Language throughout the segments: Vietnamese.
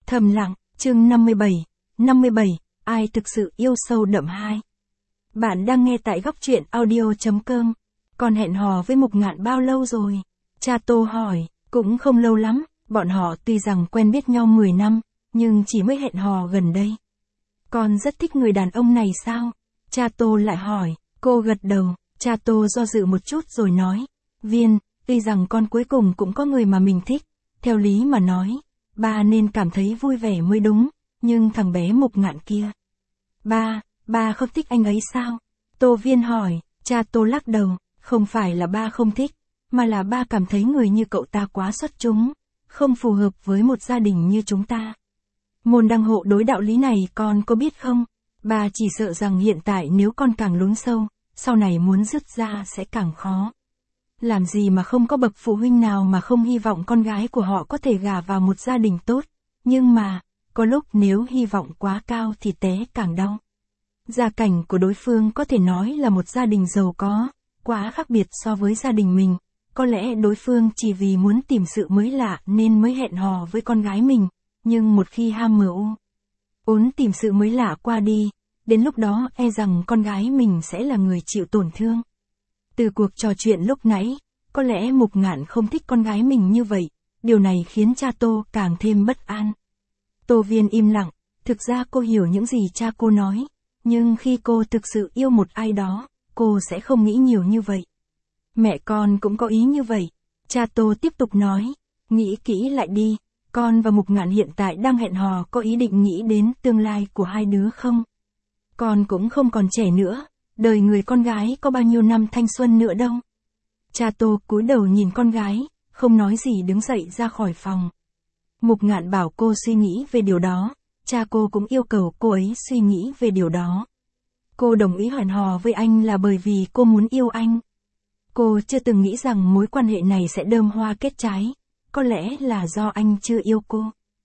Thầm lặng, chương 57, ai thực sự yêu sâu đậm 2. Bạn đang nghe tại góc truyện audio.com. Con hẹn hò với Mục Ngạn bao lâu rồi? Cha Tô hỏi, cũng không lâu lắm, bọn họ tuy rằng quen biết nhau 10 năm, nhưng chỉ mới hẹn hò gần đây. Con rất thích người đàn ông này sao? Cha Tô lại hỏi, cô gật đầu, cha Tô do dự một chút rồi nói, Viên, tuy rằng con cuối cùng cũng có người mà mình thích, theo lý mà nói, ba nên cảm thấy vui vẻ mới đúng, nhưng thằng bé Mục Ngạn kia. Ba không thích anh ấy sao? Tô Viên hỏi, cha Tô lắc đầu, không phải là ba không thích, mà là ba cảm thấy người như cậu ta quá xuất chúng, không phù hợp với một gia đình như chúng ta. Môn đăng hộ đối đạo lý này con có biết không? Ba chỉ sợ rằng hiện tại nếu con càng lún sâu, sau này muốn dứt ra sẽ càng khó. Làm gì mà không có bậc phụ huynh nào mà không hy vọng con gái của họ có thể gả vào một gia đình tốt, nhưng mà, có lúc nếu hy vọng quá cao thì té càng đau. Gia cảnh của đối phương có thể nói là một gia đình giàu có, quá khác biệt so với gia đình mình, có lẽ đối phương chỉ vì muốn tìm sự mới lạ nên mới hẹn hò với con gái mình, nhưng một khi ham muốn tìm sự mới lạ qua đi, đến lúc đó e rằng con gái mình sẽ là người chịu tổn thương. Từ cuộc trò chuyện lúc nãy, có lẽ Mục Ngạn không thích con gái mình như vậy, điều này khiến cha Tô càng thêm bất an. Tô Viên im lặng, thực ra cô hiểu những gì cha cô nói, nhưng khi cô thực sự yêu một ai đó, cô sẽ không nghĩ nhiều như vậy. Mẹ con cũng có ý như vậy, cha Tô tiếp tục nói, nghĩ kỹ lại đi, con và Mục Ngạn hiện tại đang hẹn hò có ý định nghĩ đến tương lai của hai đứa không? Con cũng không còn trẻ nữa. Đời người con gái có bao nhiêu năm thanh xuân nữa đâu. Cha Tô cúi đầu nhìn con gái, không nói gì đứng dậy ra khỏi phòng. Mục Ngạn bảo cô suy nghĩ về điều đó, cha cô cũng yêu cầu cô ấy suy nghĩ về điều đó. Cô đồng ý hẹn hò với anh là bởi vì cô muốn yêu anh. Cô chưa từng nghĩ rằng mối quan hệ này sẽ đơm hoa kết trái, có lẽ là do anh chưa yêu cô.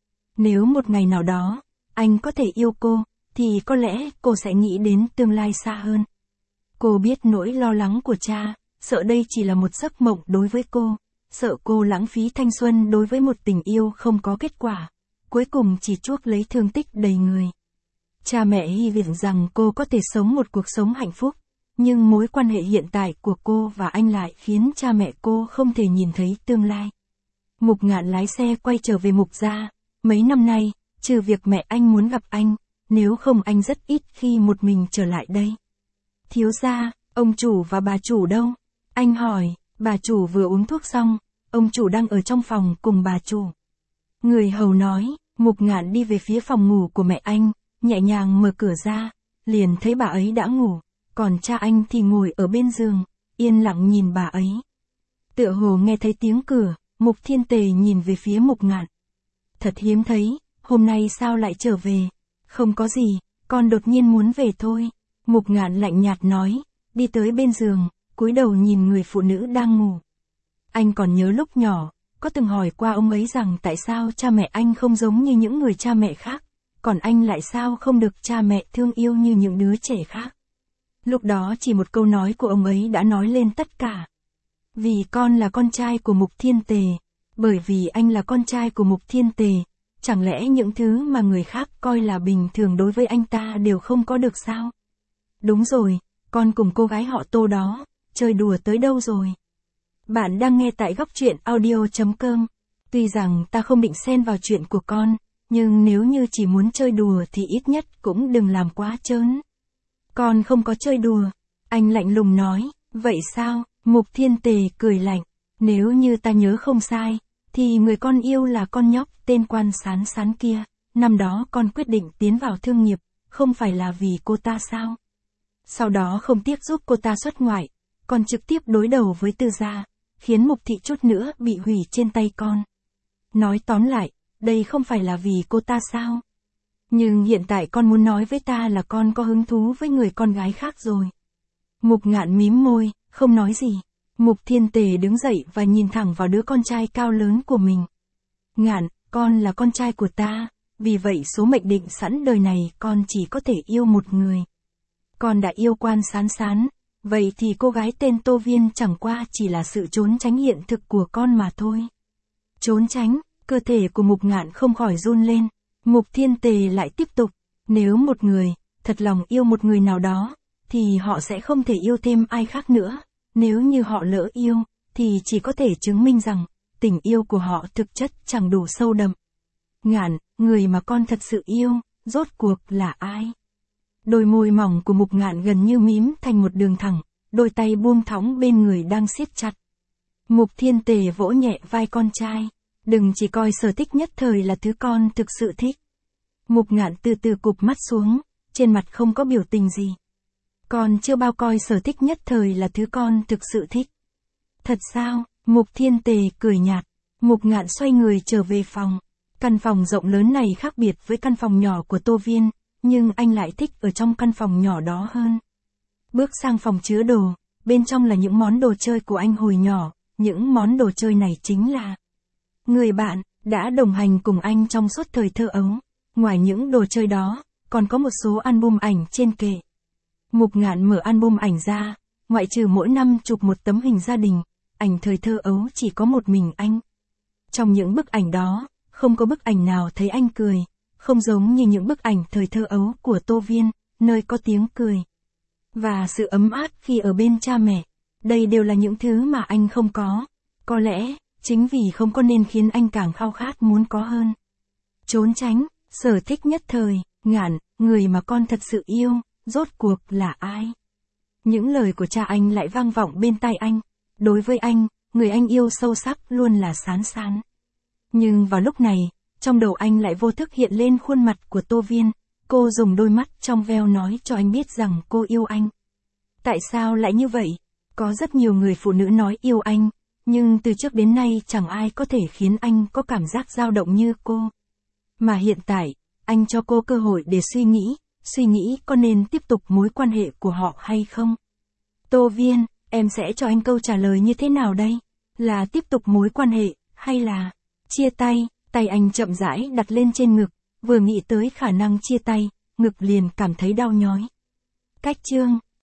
Nếu một ngày nào đó, anh có thể yêu cô, thì có lẽ cô sẽ nghĩ đến tương lai xa hơn. Cô biết nỗi lo lắng của cha, sợ đây chỉ là một giấc mộng đối với cô, sợ cô lãng phí thanh xuân đối với một tình yêu không có kết quả, cuối cùng chỉ chuốc lấy thương tích đầy người. Cha mẹ hy vọng rằng cô có thể sống một cuộc sống hạnh phúc, nhưng mối quan hệ hiện tại của cô và anh lại khiến cha mẹ cô không thể nhìn thấy tương lai. Mục Ngạn lái xe quay trở về Mục gia, mấy năm nay, trừ việc mẹ anh muốn gặp anh, nếu không anh rất ít khi một mình trở lại đây. Thiếu gia, ông chủ và bà chủ đâu? Anh hỏi, bà chủ vừa uống thuốc xong, ông chủ đang ở trong phòng cùng bà chủ. Người hầu nói, Mục Ngạn đi về phía phòng ngủ của mẹ anh, nhẹ nhàng mở cửa ra, liền thấy bà ấy đã ngủ, còn cha anh thì ngồi ở bên giường, yên lặng nhìn bà ấy. Tựa hồ nghe thấy tiếng cửa, Mục Thiên Tề nhìn về phía Mục Ngạn. Thật hiếm thấy, hôm nay sao lại trở về? Không có gì, con đột nhiên muốn về thôi. Mục Ngạn lạnh nhạt nói, đi tới bên giường, cúi đầu nhìn người phụ nữ đang ngủ. Anh còn nhớ lúc nhỏ, có từng hỏi qua ông ấy rằng tại sao cha mẹ anh không giống như những người cha mẹ khác, còn anh lại sao không được cha mẹ thương yêu như những đứa trẻ khác. Lúc đó chỉ một câu nói của ông ấy đã nói lên tất cả. Vì con là con trai của Mục Thiên Tề, bởi vì anh là con trai của Mục Thiên Tề, chẳng lẽ những thứ mà người khác coi là bình thường đối với anh ta đều không có được sao? Đúng rồi, con cùng cô gái họ Tô đó, chơi đùa tới đâu rồi? Bạn đang nghe tại góc truyện audio.com. Tuy rằng ta không định xen vào chuyện của con, nhưng nếu như chỉ muốn chơi đùa thì ít nhất cũng đừng làm quá trớn. Con không có chơi đùa. Anh lạnh lùng nói, vậy sao? Mục Thiên Tề cười lạnh. Nếu như ta nhớ không sai, thì người con yêu là con nhóc tên Quan Sán Sán kia. Năm đó con quyết định tiến vào thương nghiệp, không phải là vì cô ta sao? Sau đó không tiếc giúp cô ta xuất ngoại, còn trực tiếp đối đầu với Tư gia, khiến Mục thị chút nữa bị hủy trên tay con. Nói tóm lại, đây không phải là vì cô ta sao? Nhưng hiện tại con muốn nói với ta là con có hứng thú với người con gái khác rồi. Mục Ngạn mím môi, không nói gì. Mục Thiên Tề đứng dậy và nhìn thẳng vào đứa con trai cao lớn của mình. Ngạn, con là con trai của ta, vì vậy số mệnh định sẵn đời này con chỉ có thể yêu một người. Con đã yêu Quan Sán Sán, vậy thì cô gái tên Tô Viên chẳng qua chỉ là sự trốn tránh hiện thực của con mà thôi. Trốn tránh, cơ thể của Mục Ngạn không khỏi run lên. Mục Thiên Tề lại tiếp tục, nếu một người thật lòng yêu một người nào đó, thì họ sẽ không thể yêu thêm ai khác nữa. Nếu như họ lỡ yêu, thì chỉ có thể chứng minh rằng, tình yêu của họ thực chất chẳng đủ sâu đậm. Ngạn, người mà con thật sự yêu, rốt cuộc là ai? Đôi môi mỏng của Mục Ngạn gần như mím thành một đường thẳng, đôi tay buông thõng bên người đang siết chặt. Mục Thiên Tề vỗ nhẹ vai con trai, đừng chỉ coi sở thích nhất thời là thứ con thực sự thích. Mục Ngạn từ từ cụp mắt xuống, trên mặt không có biểu tình gì. Con chưa bao coi sở thích nhất thời là thứ con thực sự thích. Thật sao? Mục Thiên Tề cười nhạt. Mục Ngạn xoay người trở về phòng. Căn phòng rộng lớn này khác biệt với căn phòng nhỏ của Tô Viên, nhưng anh lại thích ở trong căn phòng nhỏ đó hơn. Bước sang phòng chứa đồ, bên trong là những món đồ chơi của anh hồi nhỏ, những món đồ chơi này chính là người bạn đã đồng hành cùng anh trong suốt thời thơ ấu. Ngoài những đồ chơi đó, còn có một số album ảnh trên kệ. Mục Ngạn mở album ảnh ra, ngoại trừ mỗi năm chụp một tấm hình gia đình, ảnh thời thơ ấu chỉ có một mình anh. Trong những bức ảnh đó, không có bức ảnh nào thấy anh cười, không giống như những bức ảnh thời thơ ấu của Tô Viên, nơi có tiếng cười và sự ấm áp khi ở bên cha mẹ. Đây đều là những thứ mà anh không có. Có lẽ, chính vì không có nên khiến anh càng khao khát muốn có hơn. Trốn tránh, sở thích nhất thời, Ngạn, người mà con thật sự yêu, rốt cuộc là ai? Những lời của cha anh lại vang vọng bên tai anh. Đối với anh, người anh yêu sâu sắc luôn là Sán Sán. Nhưng vào lúc này, trong đầu anh lại vô thức hiện lên khuôn mặt của Tô Viên. Cô dùng đôi mắt trong veo nói cho anh biết rằng cô yêu anh. Tại sao lại như vậy? Có rất nhiều người phụ nữ nói yêu anh, nhưng từ trước đến nay chẳng ai có thể khiến anh có cảm giác dao động như cô. Mà hiện tại, anh cho cô cơ hội để suy nghĩ có nên tiếp tục mối quan hệ của họ hay không. Tô Viên, em sẽ cho anh câu trả lời như thế nào đây? Là tiếp tục mối quan hệ, hay là chia tay? Tay anh chậm rãi đặt lên trên ngực, vừa nghĩ tới khả năng chia tay, ngực liền cảm thấy đau nhói. Cách chương